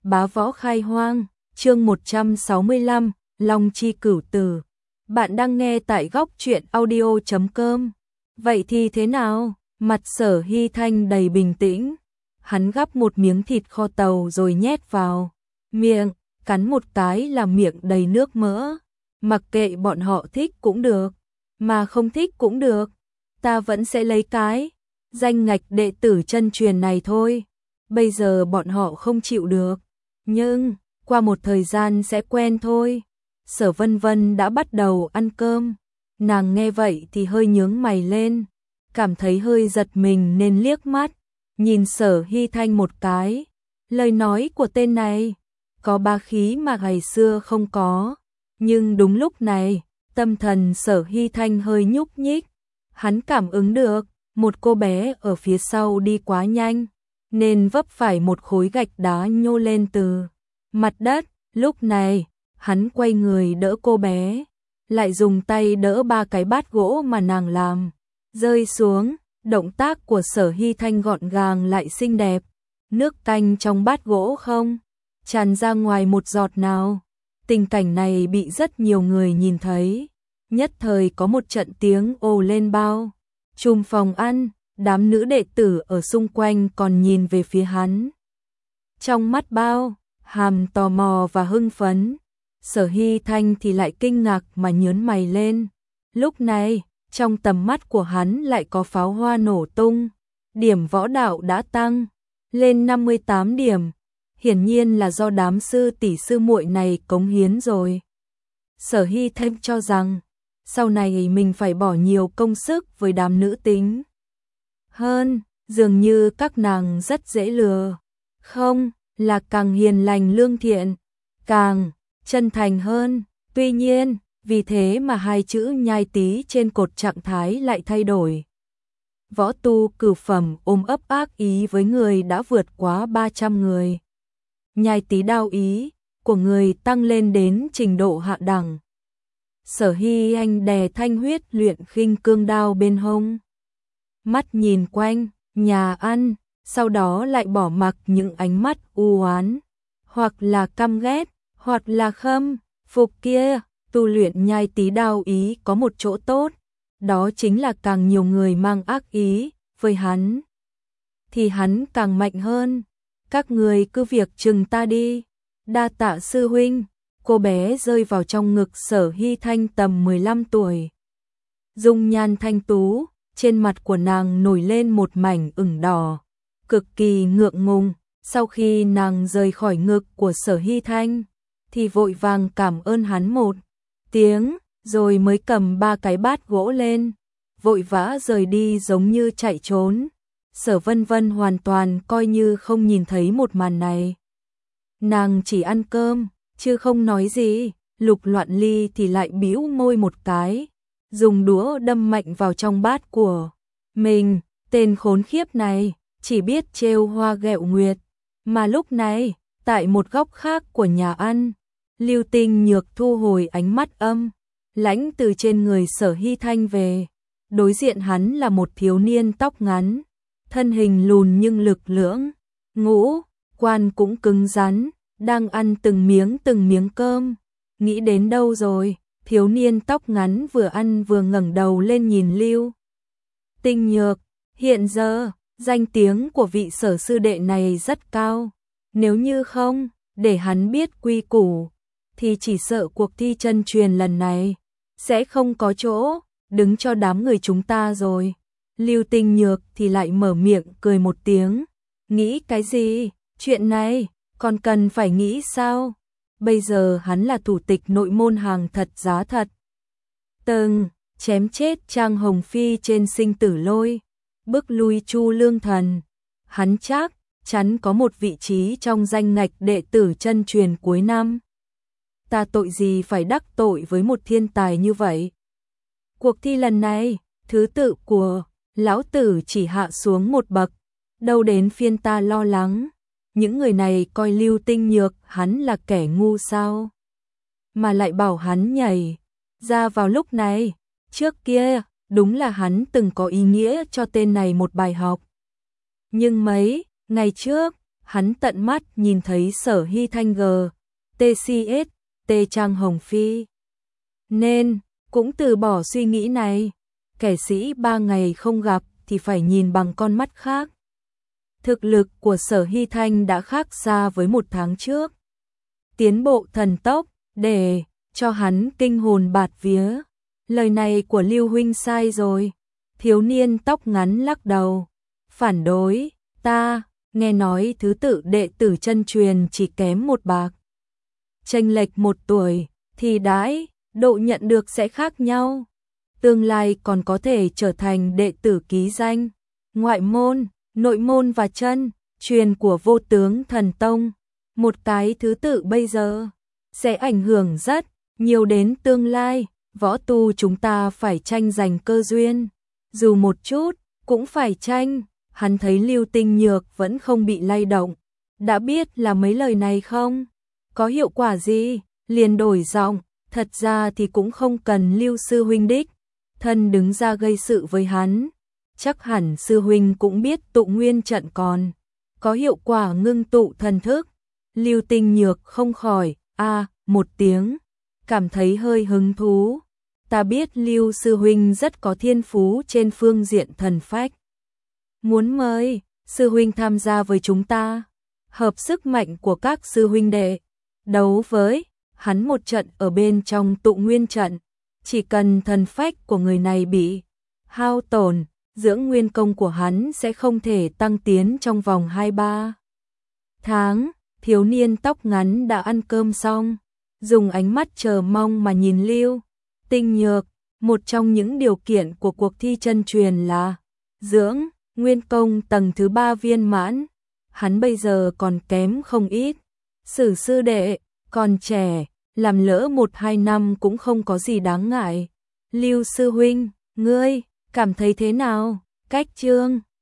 Bá Võ Khai Hoang, chương 165, Long Chi Cửu Tử. Bạn đang nghe tại góc truyện audio.com. Vậy thì thế nào? Mặt Sở Hy Thanh đầy bình tĩnh. Hắn gắp một miếng thịt kho tàu rồi nhét vào miệng, cắn một cái là miệng đầy nước mỡ. Mặc kệ bọn họ thích cũng được, mà không thích cũng được. Ta vẫn sẽ lấy cái danh ngạch đệ tử chân truyền này thôi. Bây giờ bọn họ không chịu được, nhưng qua một thời gian sẽ quen thôi. Sở Vân Vân đã bắt đầu ăn cơm. Nàng nghe vậy thì hơi nhướng mày lên, cảm thấy hơi giật mình nên liếc mắt nhìn Sở Hy Thanh một cái. Lời nói của tên này có bá khí mà ngày xưa không có. Nhưng đúng lúc này, tâm thần Sở Hy Thanh hơi nhúc nhích. Hắn cảm ứng được một cô bé ở phía sau đi quá nhanh, nên vấp phải một khối gạch đá nhô lên từ mặt đất. Lúc này, hắn quay người đỡ cô bé, lại dùng tay đỡ ba cái bát gỗ mà nàng làm rơi xuống. Động tác của Sở Hy Thanh gọn gàng lại xinh đẹp. Nước canh trong bát gỗ không tràn ra ngoài một giọt nào. Tình cảnh này bị rất nhiều người nhìn thấy, nhất thời có một trận tiếng ồ lên bao trùm phòng ăn. Đám nữ đệ tử ở xung quanh còn nhìn về phía hắn, trong mắt bao hàm tò mò và hưng phấn. Sở Hy Thanh thì lại kinh ngạc mà nhướng mày lên. Lúc này, trong tầm mắt của hắn lại có pháo hoa nổ tung. Điểm võ đạo đã tăng lên 58 điểm. Hiển nhiên là do đám sư tỷ sư muội này cống hiến rồi. Sở Hy Thanh cho rằng sau này mình phải bỏ nhiều công sức với đám nữ tính hơn. Dường như các nàng rất dễ lừa, không là càng hiền lành lương thiện, càng chân thành hơn. Tuy nhiên, vì thế mà hai chữ nhai tí trên cột trạng thái lại thay đổi. Võ tu cửu phẩm ôm ấp ác ý với người đã vượt quá 300 người. Nhai tí đao ý của người tăng lên đến trình độ hạ đẳng. Sở Hy Anh đè thanh huyết luyện khinh cương đao bên hông, mắt nhìn quanh nhà ăn, sau đó lại bỏ mặc những ánh mắt u oán, hoặc là căm ghét, hoặc là khâm phục kia. Tu luyện nhai tí đao ý có một chỗ tốt, đó chính là càng nhiều người mang ác ý với hắn thì hắn càng mạnh hơn. Các người cứ việc chừng ta đi. Đa tạ sư huynh. Cô bé rơi vào trong ngực Sở Hy Thanh tầm 15 tuổi. Dung nhan thanh tú, trên mặt của nàng nổi lên một mảnh ửng đỏ, cực kỳ ngượng ngùng. Sau khi nàng rời khỏi ngực của Sở Hy Thanh thì vội vàng cảm ơn hắn một tiếng, rồi mới cầm ba cái bát gỗ lên, vội vã rời đi giống như chạy trốn. Sở Vân Vân hoàn toàn coi như không nhìn thấy một màn này. Nàng chỉ ăn cơm, chứ không nói gì. Lục Loạn Ly thì lại bĩu môi một cái, dùng đũa đâm mạnh vào trong bát của mình. Tên khốn khiếp này chỉ biết trêu hoa ghẹo nguyệt. Mà lúc này, tại một góc khác của nhà ăn, Lưu Tinh Nhược thu hồi ánh mắt âm lãnh từ trên người Sở Hy Thanh về. Đối diện hắn là một thiếu niên tóc ngắn, thân hình lùn nhưng lực lưỡng, ngũ quan cũng cứng rắn, đang ăn từng miếng cơm. Nghĩ đến đâu rồi? Thiếu niên tóc ngắn vừa ăn vừa ngẩng đầu lên nhìn Lưu Tinh Nhược. Hiện giờ, danh tiếng của vị Sở sư đệ này rất cao. Nếu như không để hắn biết quy củ thì chỉ sợ cuộc thi chân truyền lần này sẽ không có chỗ đứng cho đám người chúng ta rồi. Lưu Tinh Nhược thì lại mở miệng cười một tiếng. Nghĩ cái gì? Chuyện này còn cần phải nghĩ sao? Bây giờ hắn là thủ tịch nội môn hàng thật giá thật, từng chém chết Trang Hồng Phi trên sinh tử lôi, bức lui Chu Lương Thần. Hắn chắc chắn có một vị trí trong danh ngạch đệ tử chân truyền cuối năm. Ta tội gì phải đắc tội với một thiên tài như vậy? Cuộc thi lần này, thứ tự của lão tử chỉ hạ xuống một bậc, đâu đến phiên ta lo lắng. Những người này coi Lưu Tinh Nhược hắn là kẻ ngu sao? Mà lại bảo hắn nhảy ra vào lúc này. Trước kia, đúng là hắn từng có ý nghĩa cho tên này một bài học. Nhưng mấy ngày trước, hắn tận mắt nhìn thấy Sở Hy Thanh TCS, Trang Hồng Phi. Nên, cũng từ bỏ suy nghĩ này. Kẻ sĩ 3 ngày không gặp thì phải nhìn bằng con mắt khác. Thực lực của Sở Hy Thanh đã khác xa với 1 tháng trước. Tiến bộ thần tốc, để cho hắn kinh hồn bạt vía. Lời này của Lưu huynh sai rồi. Thiếu niên tóc ngắn lắc đầu. Phản đối, ta nghe nói thứ tự đệ tử chân truyền chỉ kém 1 bạc. Chênh lệch 1 tuổi thì đãi độ nhận được sẽ khác nhau. Tương lai còn có thể trở thành đệ tử ký danh, ngoại môn, nội môn và chân truyền của Vô Tướng Thần Tông. Một cái thứ tự bây giờ sẽ ảnh hưởng rất nhiều đến tương lai. Võ tu chúng ta phải tranh giành cơ duyên, dù một chút cũng phải tranh. Hắn thấy Lưu Tinh Nhược vẫn không bị lay động. Đã biết là mấy lời này không có hiệu quả gì, liền đổi giọng. Thật ra thì cũng không cần Lưu sư huynh đích thân đứng ra gây sự với hắn. Chắc hẳn sư huynh cũng biết tụ nguyên trận còn có hiệu quả ngưng tụ thần thức. Lưu Tinh Nhược không khỏi một tiếng, cảm thấy hơi hứng thú. Ta biết Lưu sư huynh rất có thiên phú trên phương diện thần phách. Muốn mời sư huynh tham gia với chúng ta, hợp sức mạnh của các sư huynh đệ, đấu với hắn một trận ở bên trong tụ nguyên trận. Chỉ cần thần phách của người này bị hao tổn, dưỡng nguyên công của hắn sẽ không thể tăng tiến trong vòng 2-3 tháng. Thiếu niên tóc ngắn đã ăn cơm xong, dùng ánh mắt chờ mong mà nhìn Lưu Tinh Nhược. Một trong những điều kiện của cuộc thi chân truyền là dưỡng nguyên công tầng thứ 3 viên mãn. Hắn bây giờ còn kém không ít. Sử sư đệ còn trẻ, làm lỡ 1-2 năm cũng không có gì đáng ngại. Lưu sư huynh, ngươi cảm thấy thế nào? Cách chương